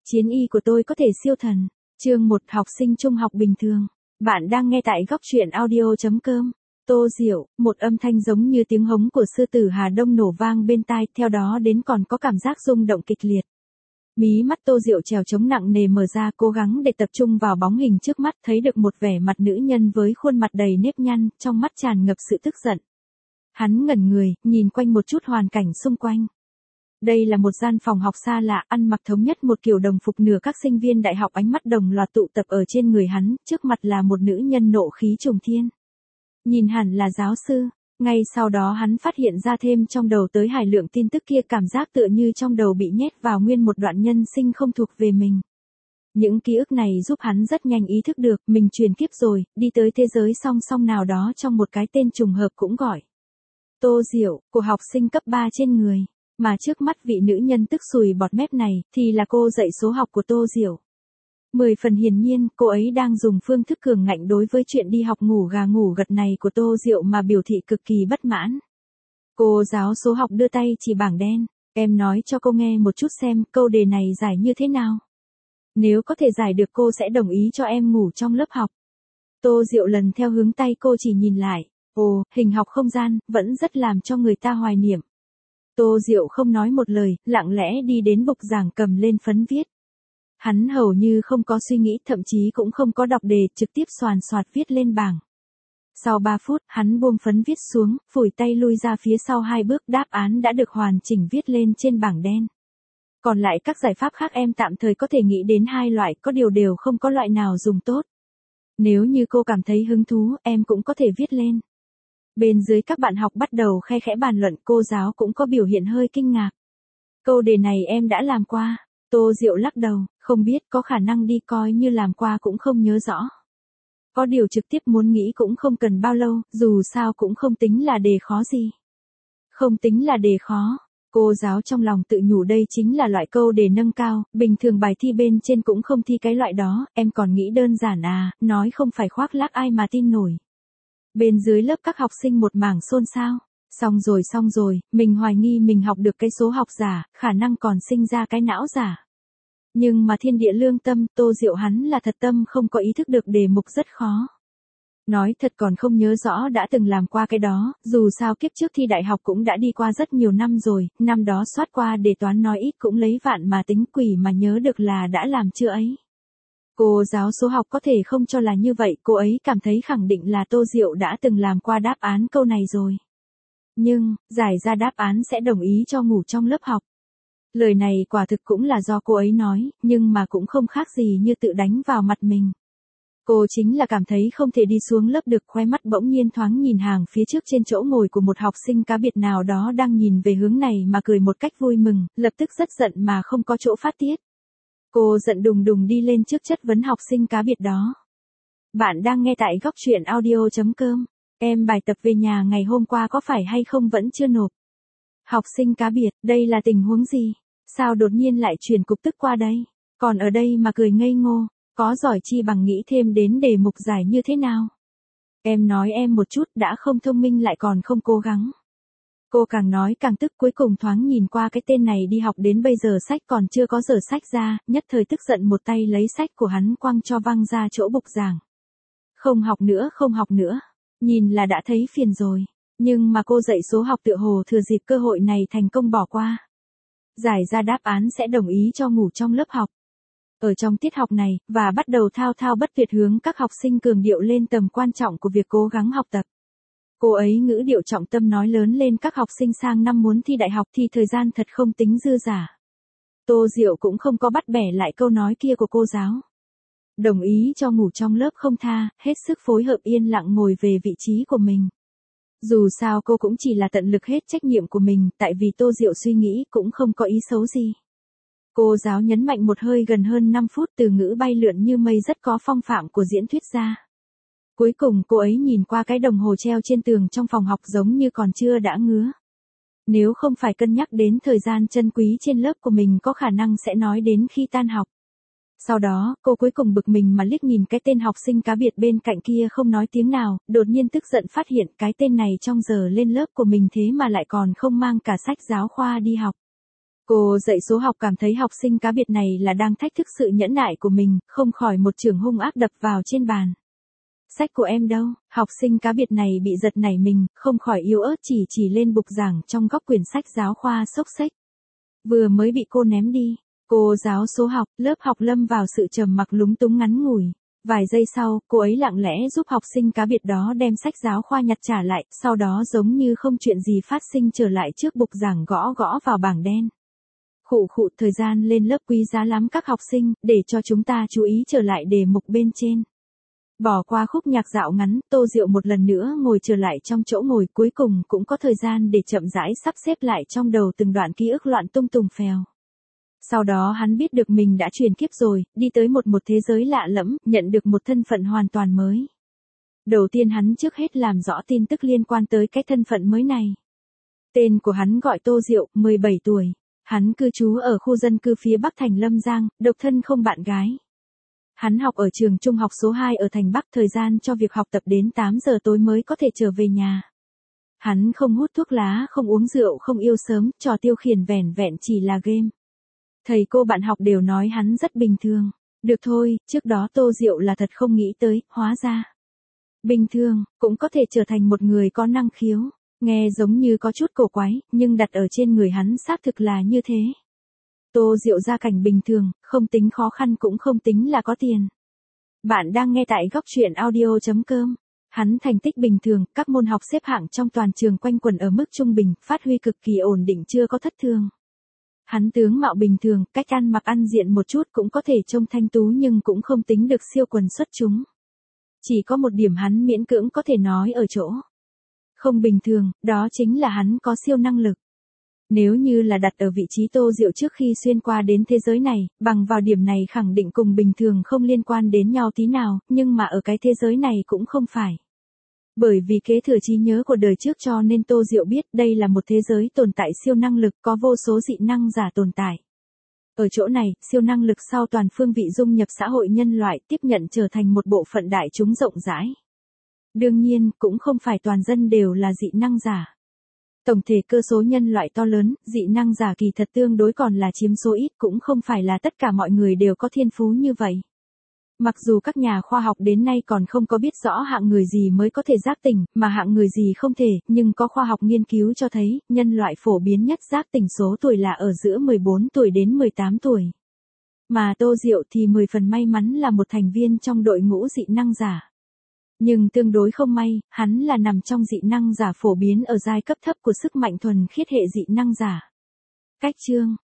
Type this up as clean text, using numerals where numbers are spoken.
Chiến y của tôi có thể siêu thần. Chương 1 học sinh trung học bình thường. Bạn đang nghe tại góc truyện audio.com. Tô Diệu, một âm thanh giống như tiếng hống của sư tử Hà Đông nổ vang bên tai, theo đó đến còn có cảm giác rung động kịch liệt. Mí mắt Tô Diệu trèo trống nặng nề mở ra, cố gắng để tập trung vào bóng hình trước mắt, thấy được một vẻ mặt nữ nhân với khuôn mặt đầy nếp nhăn, trong mắt tràn ngập sự tức giận. Hắn ngẩn người, nhìn quanh một chút hoàn cảnh xung quanh. Đây là một gian phòng học xa lạ, ăn mặc thống nhất một kiểu đồng phục nửa các sinh viên đại học, ánh mắt đồng loạt tụ tập ở trên người hắn, trước mặt là một nữ nhân nộ khí trùng thiên. Nhìn hẳn là giáo sư, ngay sau đó hắn phát hiện ra thêm trong đầu tới hải lượng tin tức kia, cảm giác tựa như trong đầu bị nhét vào nguyên một đoạn nhân sinh không thuộc về mình. Những ký ức này giúp hắn rất nhanh ý thức được mình chuyển kiếp rồi, đi tới thế giới song song nào đó trong một cái tên trùng hợp cũng gọi Tô Diệu, của học sinh cấp 3 trên người. Mà trước mắt vị nữ nhân tức sùi bọt mép này, thì là cô dạy số học của Tô Diệu. 10 phần hiển nhiên, cô ấy đang dùng phương thức cường ngạnh đối với chuyện đi học ngủ gà ngủ gật này của Tô Diệu mà biểu thị cực kỳ bất mãn. Cô giáo số học đưa tay chỉ bảng đen, em nói cho cô nghe một chút xem câu đề này giải như thế nào. Nếu có thể giải được cô sẽ đồng ý cho em ngủ trong lớp học. Tô Diệu lần theo hướng tay cô chỉ nhìn lại, ồ, hình học không gian, vẫn rất làm cho người ta hoài niệm. Tô Diệu không nói một lời, lặng lẽ đi đến bục giảng cầm lên phấn viết. Hắn hầu như không có suy nghĩ, thậm chí cũng không có đọc đề, trực tiếp xoàn xoạt viết lên bảng. Sau 3 phút, hắn buông phấn viết xuống, phủi tay lui ra phía sau 2 bước, đáp án đã được hoàn chỉnh viết lên trên bảng đen. Còn lại các giải pháp khác em tạm thời có thể nghĩ đến 2 loại, có điều đều không có loại nào dùng tốt. Nếu như cô cảm thấy hứng thú, em cũng có thể viết lên. Bên dưới các bạn học bắt đầu khe khẽ bàn luận, cô giáo cũng có biểu hiện hơi kinh ngạc. Câu đề này em đã làm qua. Tô Diệu lắc đầu, không biết, có khả năng đi, coi như làm qua cũng không nhớ rõ. Có điều trực tiếp muốn nghĩ cũng không cần bao lâu, dù sao cũng không tính là đề khó gì. Không tính là đề khó. Cô giáo trong lòng tự nhủ đây chính là loại câu đề nâng cao, bình thường bài thi bên trên cũng không thi cái loại đó, em còn nghĩ đơn giản à, nói không phải khoác lác ai mà tin nổi. Bên dưới lớp các học sinh một mảng xôn xao. Xong rồi, mình hoài nghi mình học được cái số học giả, khả năng còn sinh ra cái não giả. Nhưng mà thiên địa lương tâm, Tô Diệu hắn là thật tâm không có ý thức được đề mục rất khó. Nói thật còn không nhớ rõ đã từng làm qua cái đó, dù sao kiếp trước thi đại học cũng đã đi qua rất nhiều năm rồi, năm đó soát qua đề toán nói ít cũng lấy vạn mà tính, quỷ mà nhớ được là đã làm chưa ấy. Cô giáo số học có thể không cho là như vậy, cô ấy cảm thấy khẳng định là Tô Diệu đã từng làm qua đáp án câu này rồi. Nhưng, giải ra đáp án sẽ đồng ý cho ngủ trong lớp học. Lời này quả thực cũng là do cô ấy nói, nhưng mà cũng không khác gì như tự đánh vào mặt mình. Cô chính là cảm thấy không thể đi xuống lớp được, khóe mắt bỗng nhiên thoáng nhìn hàng phía trước trên chỗ ngồi của một học sinh cá biệt nào đó đang nhìn về hướng này mà cười một cách vui mừng, lập tức rất giận mà không có chỗ phát tiết. Cô giận đùng đùng đi lên trước chất vấn học sinh cá biệt đó. Bạn đang nghe tại góc truyện audio.com. Em bài tập về nhà ngày hôm qua có phải hay không vẫn chưa nộp? Học sinh cá biệt, đây là tình huống gì? Sao đột nhiên lại chuyển cục tức qua đây? Còn ở đây mà cười ngây ngô, có giỏi chi bằng nghĩ thêm đến đề mục giải như thế nào? Em nói em một chút, đã không thông minh lại còn không cố gắng. Cô càng nói càng tức, cuối cùng thoáng nhìn qua cái tên này đi học đến bây giờ sách còn chưa có dở sách ra, nhất thời tức giận một tay lấy sách của hắn quăng cho văng ra chỗ bục giảng. Không học nữa. Nhìn là đã thấy phiền rồi, nhưng mà cô dạy số học tựa hồ thừa dịp cơ hội này thành công bỏ qua. Giải ra đáp án sẽ đồng ý cho ngủ trong lớp học. Ở trong tiết học này, và bắt đầu thao thao bất tuyệt hướng các học sinh cường điệu lên tầm quan trọng của việc cố gắng học tập. Cô ấy ngữ điệu trọng tâm nói lớn lên các học sinh sang năm muốn thi đại học thì thời gian thật không tính dư giả. Tô Diệu cũng không có bắt bẻ lại câu nói kia của cô giáo. Đồng ý cho ngủ trong lớp không tha, hết sức phối hợp yên lặng ngồi về vị trí của mình. Dù sao cô cũng chỉ là tận lực hết trách nhiệm của mình, tại vì Tô Diệu suy nghĩ cũng không có ý xấu gì. Cô giáo nhấn mạnh một hơi gần hơn 5 phút, từ ngữ bay lượn như mây rất có phong phạm của diễn thuyết gia. Cuối cùng cô ấy nhìn qua cái đồng hồ treo trên tường trong phòng học giống như còn chưa đã ngứa. Nếu không phải cân nhắc đến thời gian chân quý trên lớp của mình có khả năng sẽ nói đến khi tan học. Sau đó, cô cuối cùng bực mình mà liếc nhìn cái tên học sinh cá biệt bên cạnh kia không nói tiếng nào, đột nhiên tức giận phát hiện cái tên này trong giờ lên lớp của mình thế mà lại còn không mang cả sách giáo khoa đi học. Cô dạy số học cảm thấy học sinh cá biệt này là đang thách thức sự nhẫn nại của mình, không khỏi một chưởng hung ác đập vào trên bàn. Sách của em đâu? Học sinh cá biệt này bị giật nảy mình, không khỏi yếu ớt chỉ lên bục giảng trong góc quyển sách giáo khoa xốc xếch. Vừa mới bị cô ném đi. Cô giáo số học, lớp học lâm vào sự trầm mặc lúng túng ngắn ngủi. Vài giây sau, cô ấy lặng lẽ giúp học sinh cá biệt đó đem sách giáo khoa nhặt trả lại, sau đó giống như không chuyện gì phát sinh trở lại trước bục giảng gõ gõ vào bảng đen. Khụ khụ, thời gian lên lớp quý giá lắm các học sinh, để cho chúng ta chú ý trở lại đề mục bên trên. Bỏ qua khúc nhạc dạo ngắn, Tô Diệu một lần nữa ngồi trở lại trong chỗ ngồi, cuối cùng cũng có thời gian để chậm rãi sắp xếp lại trong đầu từng đoạn ký ức loạn tung tùng phèo. Sau đó hắn biết được mình đã chuyển kiếp rồi, đi tới một thế giới lạ lẫm, nhận được một thân phận hoàn toàn mới. Đầu tiên hắn trước hết làm rõ tin tức liên quan tới cái thân phận mới này. Tên của hắn gọi Tô Diệu, 17 tuổi. Hắn cư trú ở khu dân cư phía Bắc thành Lâm Giang, độc thân không bạn gái. Hắn học ở trường trung học số 2 ở thành Bắc, thời gian cho việc học tập đến 8 giờ tối mới có thể trở về nhà. Hắn không hút thuốc lá, không uống rượu, không yêu sớm, trò tiêu khiển vẻn vẹn chỉ là game. Thầy cô bạn học đều nói hắn rất bình thường. Được thôi, trước đó Tô Diệu là thật không nghĩ tới, hóa ra. Bình thường, cũng có thể trở thành một người có năng khiếu. Nghe giống như có chút cổ quái, nhưng đặt ở trên người hắn xác thực là như thế. Tô Diệu gia cảnh bình thường, không tính khó khăn cũng không tính là có tiền. Bạn đang nghe tại góc truyện audio.com. Hắn thành tích bình thường, các môn học xếp hạng trong toàn trường quanh quẩn ở mức trung bình, phát huy cực kỳ ổn định, chưa có thất thường. Hắn tướng mạo bình thường, cách ăn mặc ăn diện một chút cũng có thể trông thanh tú nhưng cũng không tính được siêu quần xuất chúng. Chỉ có một điểm hắn miễn cưỡng có thể nói ở chỗ không bình thường, đó chính là hắn có siêu năng lực. Nếu như là đặt ở vị trí Tô Diệu trước khi xuyên qua đến thế giới này, bằng vào điểm này khẳng định cùng bình thường không liên quan đến nhau tí nào, nhưng mà ở cái thế giới này cũng không phải. Bởi vì kế thừa trí nhớ của đời trước cho nên Tô Diệu biết đây là một thế giới tồn tại siêu năng lực, có vô số dị năng giả tồn tại. Ở chỗ này, siêu năng lực sau toàn phương vị dung nhập xã hội nhân loại, tiếp nhận trở thành một bộ phận đại chúng rộng rãi. Đương nhiên, cũng không phải toàn dân đều là dị năng giả. Tổng thể cơ số nhân loại to lớn, dị năng giả kỳ thật tương đối còn là chiếm số ít, cũng không phải là tất cả mọi người đều có thiên phú như vậy. Mặc dù các nhà khoa học đến nay còn không có biết rõ hạng người gì mới có thể giác tỉnh, mà hạng người gì không thể, nhưng có khoa học nghiên cứu cho thấy, nhân loại phổ biến nhất giác tỉnh số tuổi là ở giữa 14 tuổi đến 18 tuổi. Mà Tô Diệu thì 10 phần may mắn là một thành viên trong đội ngũ dị năng giả. Nhưng tương đối không may, hắn là nằm trong dị năng giả phổ biến ở giai cấp thấp của sức mạnh thuần khiết hệ dị năng giả. Cách chương